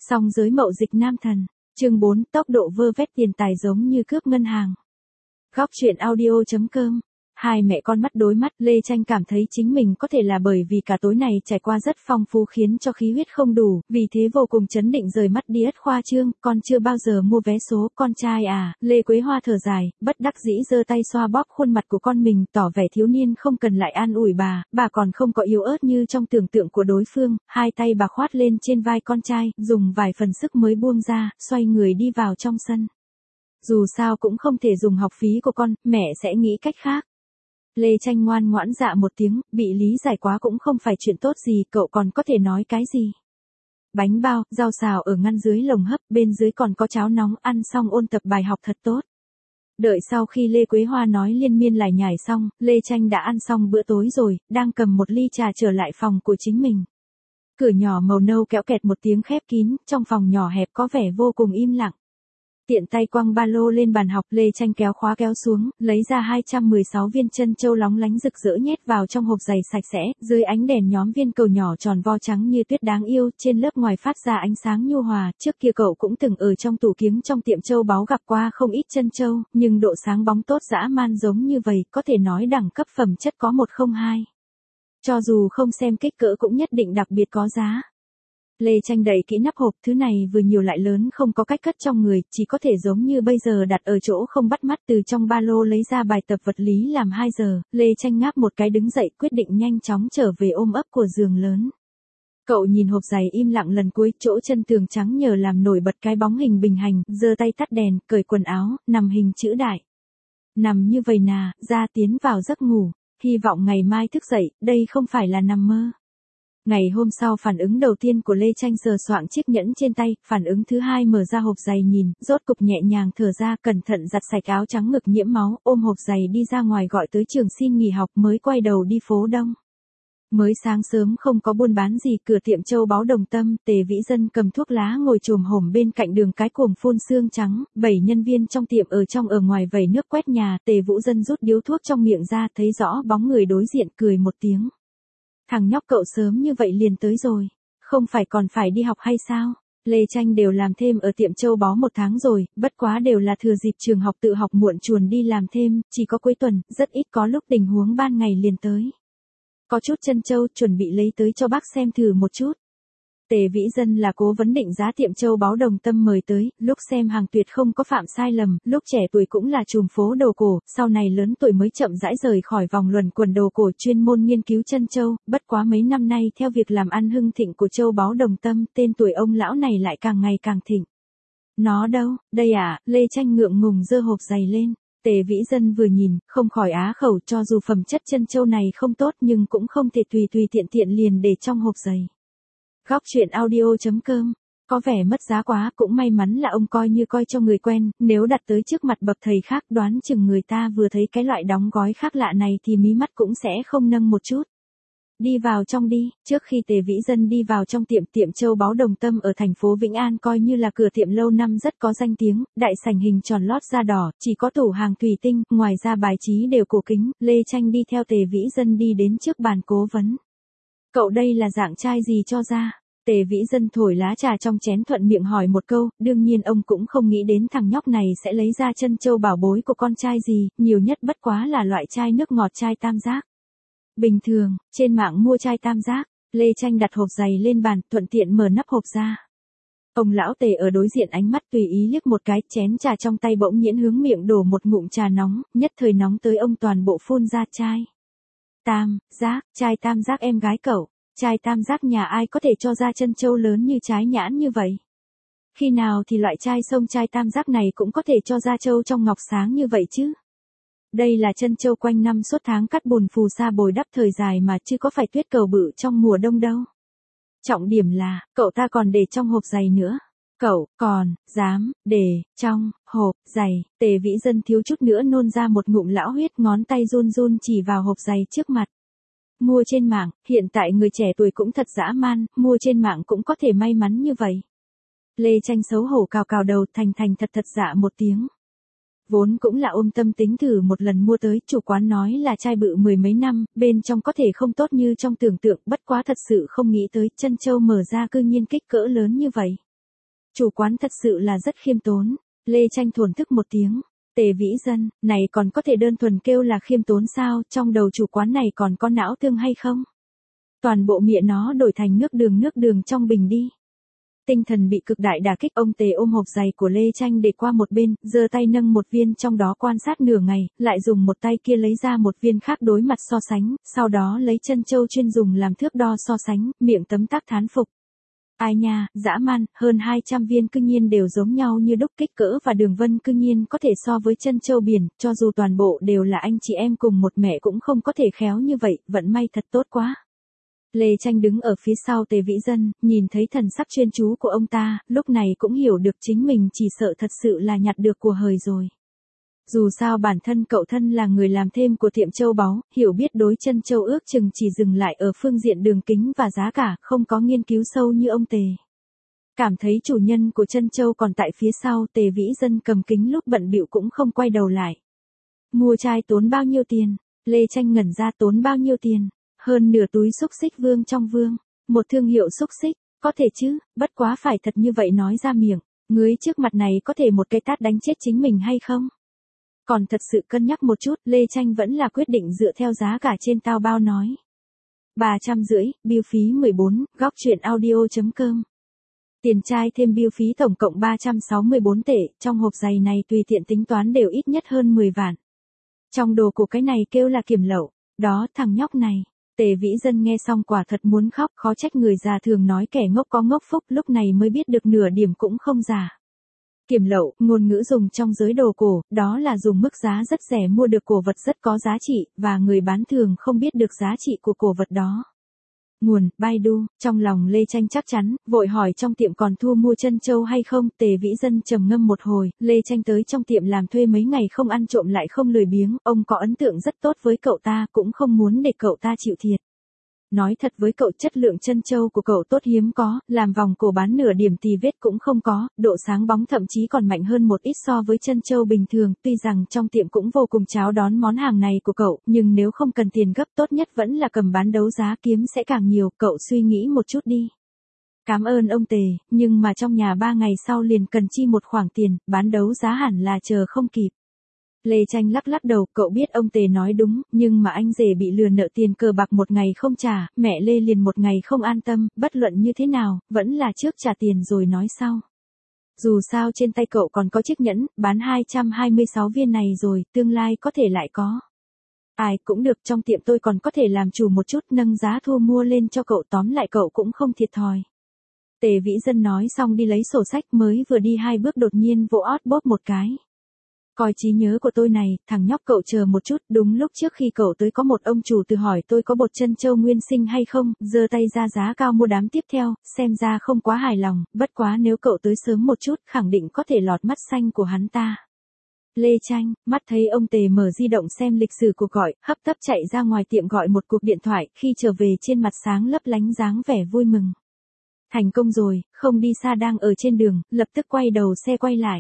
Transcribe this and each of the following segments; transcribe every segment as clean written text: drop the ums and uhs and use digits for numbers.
Song giới mậu dịch nam thần. Chương 4, tốc độ vơ vét tiền tài giống như cướp ngân hàng. Góc truyện audio.com. Hai mẹ con mắt đối mắt, Lê Tranh cảm thấy chính mình có thể là bởi vì cả tối này trải qua rất phong phú khiến cho khí huyết không đủ, vì thế vô cùng chấn định rời mắt đi ất khoa trương, con chưa bao giờ mua vé số, con trai à, Lê Quế Hoa thở dài, bất đắc dĩ giơ tay xoa bóp khuôn mặt của con mình, tỏ vẻ thiếu niên không cần lại an ủi bà còn không có yếu ớt như trong tưởng tượng của đối phương, hai tay bà khoát lên trên vai con trai, dùng vài phần sức mới buông ra, xoay người đi vào trong sân. Dù sao cũng không thể dùng học phí của con, mẹ sẽ nghĩ cách khác. Lê Tranh ngoan ngoãn dạ một tiếng, bị lý giải quá cũng không phải chuyện tốt gì, cậu còn có thể nói cái gì. Bánh bao, rau xào ở ngăn dưới lồng hấp, bên dưới còn có cháo nóng, ăn xong ôn tập bài học thật tốt. Đợi sau khi Lê Quế Hoa nói liên miên lải nhải xong, Lê Tranh đã ăn xong bữa tối rồi, đang cầm một ly trà trở lại phòng của chính mình. Cửa nhỏ màu nâu kéo kẹt một tiếng khép kín, trong phòng nhỏ hẹp có vẻ vô cùng im lặng. Tiện tay quăng ba lô lên bàn học, Lê Tranh kéo khóa kéo xuống, lấy ra 216 viên chân châu lóng lánh rực rỡ nhét vào trong hộp giày sạch sẽ, dưới ánh đèn nhóm viên cầu nhỏ tròn vo trắng như tuyết đáng yêu, trên lớp ngoài phát ra ánh sáng nhu hòa, trước kia cậu cũng từng ở trong tủ kiếng trong tiệm châu báu gặp qua không ít chân châu, nhưng độ sáng bóng tốt dã man giống như vậy, có thể nói đẳng cấp phẩm chất có 102. Cho dù không xem kích cỡ cũng nhất định đặc biệt có giá. Lê Tranh đậy kỹ nắp hộp, thứ này vừa nhiều lại lớn không có cách cất trong người, chỉ có thể giống như bây giờ đặt ở chỗ không bắt mắt. Từ trong ba lô lấy ra bài tập vật lý làm 2 giờ, Lê Tranh ngáp một cái đứng dậy quyết định nhanh chóng trở về ôm ấp của giường lớn. Cậu nhìn hộp giày im lặng lần cuối, chỗ chân tường trắng nhờ làm nổi bật cái bóng hình bình hành, giơ tay tắt đèn, cởi quần áo, nằm hình chữ đại. Nằm như vậy nà, ra tiến vào giấc ngủ, hy vọng ngày mai thức dậy, đây không phải là nằm mơ. Ngày hôm sau phản ứng đầu tiên của Lê Tranh sờ soạng chiếc nhẫn trên tay, phản ứng thứ hai mở ra hộp giày nhìn, rốt cục nhẹ nhàng thở ra, cẩn thận giặt sạch áo trắng ngực nhiễm máu, ôm hộp giày đi ra ngoài gọi tới trường xin nghỉ học mới quay đầu đi phố Đông. Mới sáng sớm không có buôn bán gì, cửa tiệm châu báu Đồng Tâm, Tề Vĩ Dân cầm thuốc lá ngồi chồm hổm bên cạnh đường cái cuồng phun sương trắng, 7 nhân viên trong tiệm ở trong ở ngoài vẩy nước quét nhà, Tề Vũ Dân rút điếu thuốc trong miệng ra, thấy rõ bóng người đối diện cười một tiếng. Thằng nhóc cậu sớm như vậy liền tới rồi, không phải còn phải đi học hay sao? Lê Tranh đều làm thêm ở tiệm châu báu 1 tháng rồi, bất quá đều là thừa dịp trường học tự học muộn chuồn đi làm thêm, chỉ có cuối tuần, rất ít có lúc tình huống ban ngày liền tới. Có chút chân châu chuẩn bị lấy tới cho bác xem thử một chút. Tề Vĩ Dân là cố vấn định giá tiệm châu báu Đồng Tâm mời tới, lúc xem hàng tuyệt không có phạm sai lầm, lúc trẻ tuổi cũng là trùm phố đồ cổ, sau này lớn tuổi mới chậm rãi rời khỏi vòng luẩn quẩn đồ cổ chuyên môn nghiên cứu chân châu, bất quá mấy năm nay theo việc làm ăn hưng thịnh của châu báu Đồng Tâm, tên tuổi ông lão này lại càng ngày càng thịnh. Nó đâu, đây à, Lê Tranh ngượng ngùng giơ hộp giày lên. Tề Vĩ Dân vừa nhìn, không khỏi á khẩu, cho dù phẩm chất chân châu này không tốt nhưng cũng không thể tùy tiện liền để trong hộp giày. Góc truyện audio.com. Có vẻ mất giá quá, cũng may mắn là ông coi như coi cho người quen, nếu đặt tới trước mặt bậc thầy khác đoán chừng người ta vừa thấy cái loại đóng gói khác lạ này thì mí mắt cũng sẽ không nâng một chút. Đi vào trong đi, trước khi Tề Vĩ Dân đi vào trong tiệm châu báu Đồng Tâm ở thành phố Vĩnh An coi như là cửa tiệm lâu năm rất có danh tiếng, đại sảnh hình tròn lót da đỏ, chỉ có tủ hàng thủy tinh, ngoài ra bài trí đều cổ kính, Lê Tranh đi theo Tề Vĩ Dân đi đến trước bàn cố vấn. Cậu đây là dạng chai gì cho ra? Tề Vĩ Dân thổi lá trà trong chén thuận miệng hỏi một câu, đương nhiên ông cũng không nghĩ đến thằng nhóc này sẽ lấy ra chân châu bảo bối của con trai gì, nhiều nhất bất quá là loại chai nước ngọt chai tam giác. Bình thường, trên mạng mua chai tam giác, Lê Tranh đặt hộp giày lên bàn, thuận tiện mở nắp hộp ra. Ông lão Tề ở đối diện ánh mắt tùy ý liếc một cái, chén trà trong tay bỗng nhiễn hướng miệng đổ một ngụm trà nóng, nhất thời nóng tới ông toàn bộ phun ra chai. Tam giác, chai tam giác em gái cậu, chai tam giác nhà ai có thể cho ra chân châu lớn như trái nhãn như vậy? Khi nào thì loại chai sông chai tam giác này cũng có thể cho ra châu trong ngọc sáng như vậy chứ? Đây là chân châu quanh năm suốt tháng cắt bùn phù sa bồi đắp thời dài mà chứ có phải tuyết cầu bự trong mùa đông đâu. Trọng điểm là, cậu ta còn để trong hộp giày nữa. Cậu còn dám để trong hộp giày? Tề Vĩ Dân thiếu chút nữa nôn ra một ngụm lão huyết, ngón tay run run chỉ vào hộp giày trước mặt. Mua trên mạng, hiện tại người trẻ tuổi cũng thật dã man, mua trên mạng cũng có thể may mắn như vậy. Lê Tranh xấu hổ cào cào đầu, thành thật dạ một tiếng. Vốn cũng là ôm tâm tính thử một lần mua tới, chủ quán nói là chai bự 10 mấy năm, bên trong có thể không tốt như trong tưởng tượng, bất quá thật sự không nghĩ tới chân châu mở ra cư nhiên kích cỡ lớn như vậy. Chủ quán thật sự là rất khiêm tốn. Lê Tranh thổn thức một tiếng. Tề Vĩ Dân, này còn có thể đơn thuần kêu là khiêm tốn sao, trong đầu chủ quán này còn có não thương hay không? Toàn bộ miệng nó đổi thành nước đường trong bình đi. Tinh thần bị cực đại đả kích, ông Tề ôm hộp giày của Lê Tranh để qua một bên, giơ tay nâng một viên trong đó quan sát nửa ngày, lại dùng một tay kia lấy ra một viên khác đối mặt so sánh, sau đó lấy chân châu chuyên dùng làm thước đo so sánh, miệng tấm tắc thán phục. Ai nha, dã man, hơn 200 viên cư nhiên đều giống nhau như đúc, kích cỡ và đường vân cư nhiên có thể so với chân châu biển, cho dù toàn bộ đều là anh chị em cùng một mẹ cũng không có thể khéo như vậy, vận may thật tốt quá. Lê Tranh đứng ở phía sau Tề Vĩ Dân, nhìn thấy thần sắc chuyên chú của ông ta, lúc này cũng hiểu được chính mình chỉ sợ thật sự là nhặt được của hời rồi. Dù sao bản thân cậu thân là người làm thêm của tiệm châu báu, hiểu biết đối chân châu ước chừng chỉ dừng lại ở phương diện đường kính và giá cả, không có nghiên cứu sâu như ông Tề. Cảm thấy chủ nhân của chân châu còn tại phía sau, Tề Vĩ Dân cầm kính lúc bận bịu cũng không quay đầu lại. Mua chai tốn bao nhiêu tiền? Lê Tranh ngẩn ra, tốn bao nhiêu tiền? Hơn nửa túi xúc xích Vương trong Vương, một thương hiệu xúc xích, có thể chứ, bất quá phải thật như vậy nói ra miệng, ngưới trước mặt này có thể một cái tát đánh chết chính mình hay không? Còn thật sự cân nhắc một chút, Lê Tranh vẫn là quyết định dựa theo giá cả trên Taobao nói. 350, bill phí 14, góc truyện audio.com. Tiền chai thêm bill phí tổng cộng 364 tệ, trong hộp giày này tùy tiện tính toán đều ít nhất hơn 10 vạn. Trong đồ của cái này kêu là kiểm lậu, đó thằng nhóc này. Tề Vĩ Dân nghe xong quả thật muốn khóc, khó trách người già thường nói kẻ ngốc có ngốc phúc, lúc này mới biết được nửa điểm cũng không giả. Kiểm lậu, ngôn ngữ dùng trong giới đồ cổ, đó là dùng mức giá rất rẻ mua được cổ vật rất có giá trị, và người bán thường không biết được giá trị của cổ vật đó. Nguồn, Baidu, trong lòng Lê Tranh chắc chắn, vội hỏi trong tiệm còn thu mua chân châu hay không, Tề Vĩ Dân trầm ngâm một hồi, Lê Tranh tới trong tiệm làm thuê mấy ngày không ăn trộm lại không lười biếng, ông có ấn tượng rất tốt với cậu ta, cũng không muốn để cậu ta chịu thiệt. Nói thật với cậu, chất lượng chân châu của cậu tốt hiếm có, làm vòng cổ bán nửa điểm tì vết cũng không có, độ sáng bóng thậm chí còn mạnh hơn một ít so với chân châu bình thường, tuy rằng trong tiệm cũng vô cùng chào đón món hàng này của cậu, nhưng nếu không cần tiền gấp tốt nhất vẫn là cầm bán đấu giá kiếm sẽ càng nhiều, cậu suy nghĩ một chút đi. Cảm ơn ông Tề, nhưng mà trong nhà 3 ngày sau liền cần chi một khoản tiền, bán đấu giá hẳn là chờ không kịp. Lê Tranh lắc lắc đầu, cậu biết ông Tề nói đúng, nhưng mà anh rể bị lừa nợ tiền cờ bạc một ngày không trả, mẹ Lê liền một ngày không an tâm, bất luận như thế nào, vẫn là trước trả tiền rồi nói sau. Dù sao trên tay cậu còn có chiếc nhẫn, bán 226 viên này rồi, tương lai có thể lại có. Ai cũng được, trong tiệm tôi còn có thể làm chủ một chút, nâng giá thu mua lên cho cậu, tóm lại cậu cũng không thiệt thòi. Tề Vĩ Dân nói xong đi lấy sổ sách, mới vừa đi 2 bước đột nhiên vỗ ót bóp một cái. Coi trí nhớ của tôi này, thằng nhóc cậu chờ một chút, đúng lúc trước khi cậu tới có một ông chủ từ hỏi tôi có bột chân châu nguyên sinh hay không, giơ tay ra giá cao mua đám tiếp theo, xem ra không quá hài lòng, bất quá nếu cậu tới sớm một chút, khẳng định có thể lọt mắt xanh của hắn ta. Lê Tranh, mắt thấy ông Tề mở di động xem lịch sử cuộc gọi, hấp tấp chạy ra ngoài tiệm gọi một cuộc điện thoại, khi trở về trên mặt sáng lấp lánh dáng vẻ vui mừng. Thành công rồi, không đi xa đang ở trên đường, lập tức quay đầu xe quay lại.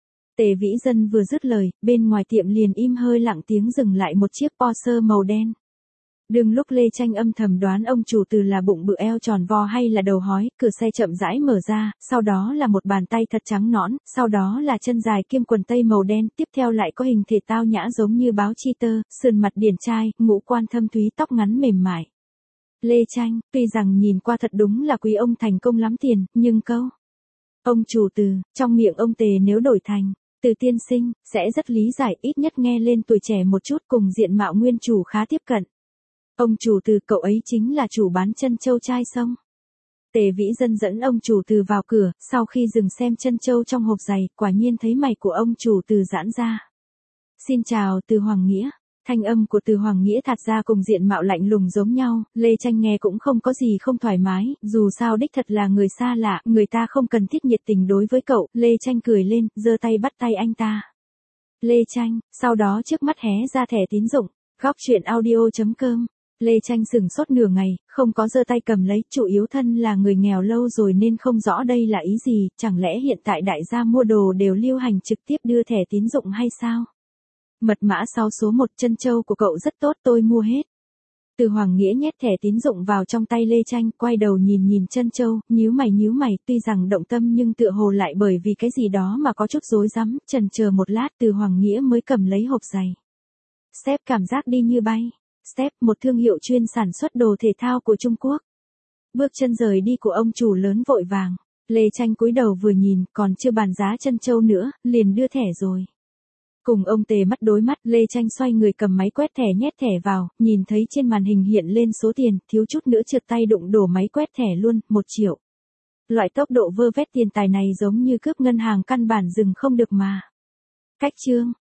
Tề Vĩ Dân vừa dứt lời, bên ngoài tiệm liền im hơi lặng tiếng dừng lại một chiếc Porsche màu đen. Đừng lúc Lê Tranh âm thầm đoán ông chủ từ là bụng bự eo tròn vo hay là đầu hói, cửa xe chậm rãi mở ra, sau đó là một bàn tay thật trắng nõn, sau đó là chân dài kiêm quần tây màu đen, tiếp theo lại có hình thể tao nhã giống như báo chi tơ, sườn mặt điển trai, ngũ quan thâm thúy, tóc ngắn mềm mại. Lê Tranh, tuy rằng nhìn qua thật đúng là quý ông thành công lắm tiền, nhưng câu ông chủ từ, trong miệng ông Tề nếu đổi thành từ tiên sinh, sẽ rất lý giải, ít nhất nghe lên tuổi trẻ một chút, cùng diện mạo nguyên chủ khá tiếp cận. Ông chủ từ, cậu ấy chính là chủ bán chân châu chai sông. Tề Vĩ Dân dẫn ông chủ từ vào cửa, sau khi dừng xem chân châu trong hộp giày, quả nhiên thấy mày của ông chủ từ giãn ra. Xin chào Từ Hoàng Nghĩa. Thanh âm của Từ Hoàng Nghĩa thật ra cùng diện mạo lạnh lùng giống nhau, Lê Tranh nghe cũng không có gì không thoải mái, dù sao đích thật là người xa lạ, người ta không cần thiết nhiệt tình đối với cậu, Lê Tranh cười lên, giơ tay bắt tay anh ta. Lê Tranh, sau đó trước mắt hé ra thẻ tín dụng, góc truyện audio.com. Lê Tranh sửng sốt nửa ngày, không có giơ tay cầm lấy, chủ yếu thân là người nghèo lâu rồi nên không rõ đây là ý gì, chẳng lẽ hiện tại đại gia mua đồ đều lưu hành trực tiếp đưa thẻ tín dụng hay sao? Mật mã sau số 1 chân châu của cậu rất tốt, tôi mua hết. Từ Hoàng Nghĩa nhét thẻ tín dụng vào trong tay Lê Tranh, quay đầu nhìn nhìn Trân Châu, nhíu mày, tuy rằng động tâm nhưng tựa hồ lại bởi vì cái gì đó mà có chút rối rắm, chần chờ một lát Từ Hoàng Nghĩa mới cầm lấy hộp giày. Step cảm giác đi như bay. Step, một thương hiệu chuyên sản xuất đồ thể thao của Trung Quốc. Bước chân rời đi của ông chủ lớn vội vàng. Lê Tranh cúi đầu vừa nhìn, còn chưa bàn giá Trân Châu nữa, liền đưa thẻ rồi. Cùng ông Tề mắt đối mắt, Lê Tranh xoay người cầm máy quét thẻ nhét thẻ vào, nhìn thấy trên màn hình hiện lên số tiền, thiếu chút nữa trượt tay đụng đổ máy quét thẻ luôn, 1 triệu. Loại tốc độ vơ vét tiền tài này giống như cướp ngân hàng căn bản dừng không được mà. Cách chương